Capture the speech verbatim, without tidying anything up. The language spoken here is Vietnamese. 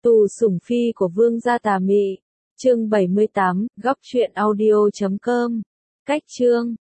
Tù sủng phi của vương gia tà mị. Chương bảy mươi tám, góc truyện audio chấm com. Cách chương